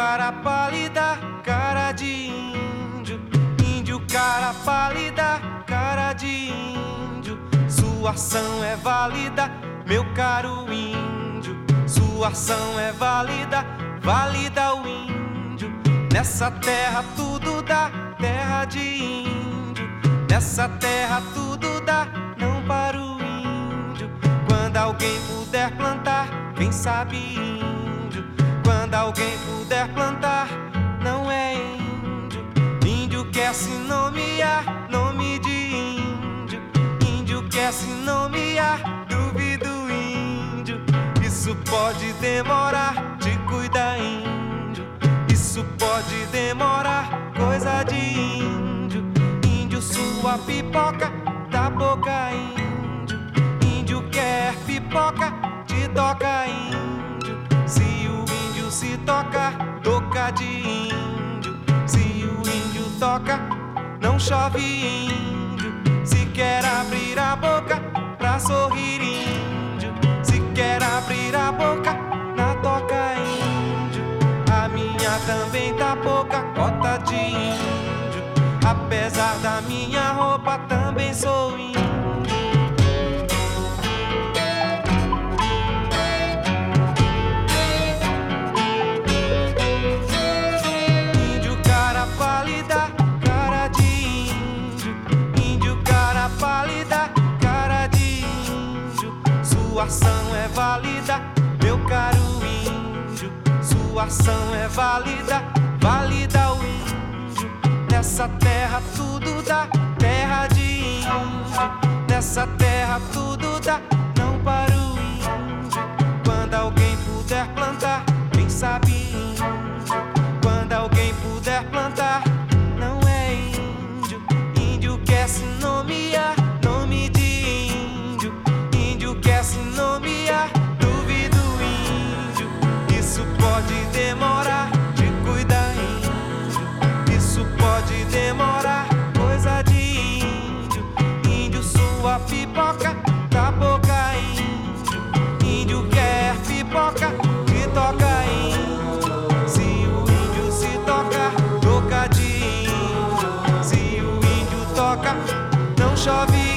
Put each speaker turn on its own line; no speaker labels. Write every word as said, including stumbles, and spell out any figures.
cara pálida, cara de índio. Índio, cara pálida, cara de índio. Sua ação é válida, meu caro índio. Sua ação é válida, válida o índio. Nessa terra tudo dá, terra de índio. Nessa terra tudo dá, não para o índio. Quando alguém puder plantar, quem sabe índio. Quando alguém puder plantar, não é índio. Índio quer se nomear, nome de índio. Índio quer se nomear, duvido índio. Isso pode demorar, te cuida índio. Isso pode demorar, coisa de índio. Índio, sua pipoca, da boca índio. Índio quer pipoca, te toca índio. Se o índio se toca, toca de índio. Se o índio toca, não chove índio. Se quer abrir a boca pra sorrir índio. Se quer abrir a boca, na toca índio. A minha também tá pouca, cota de índio. Apesar da minha roupa, também sou índio. Índio, cara pálida, cara de índio. Índio, cara pálida, cara de índio. Sua ação é válida, meu caro índio. Sua ação é válida, válida o índio. Nessa terra tudo dá, terra de índio. Nessa terra tudo dá, não para o índio. Quando alguém puder plantar, quem sabe índio. Quando alguém puder plantar, não é índio. Índio quer se nomear, nome de índio. Índio quer se nomear, duvido índio. Isso pode demorar, te cuida índio. Isso pode demorar, coisa de índio. Índio, sua pipoca, da boca índio. Índio quer pipoca, te toca índio. Se o índio se toca, toca de índio. Se o índio toca, não chove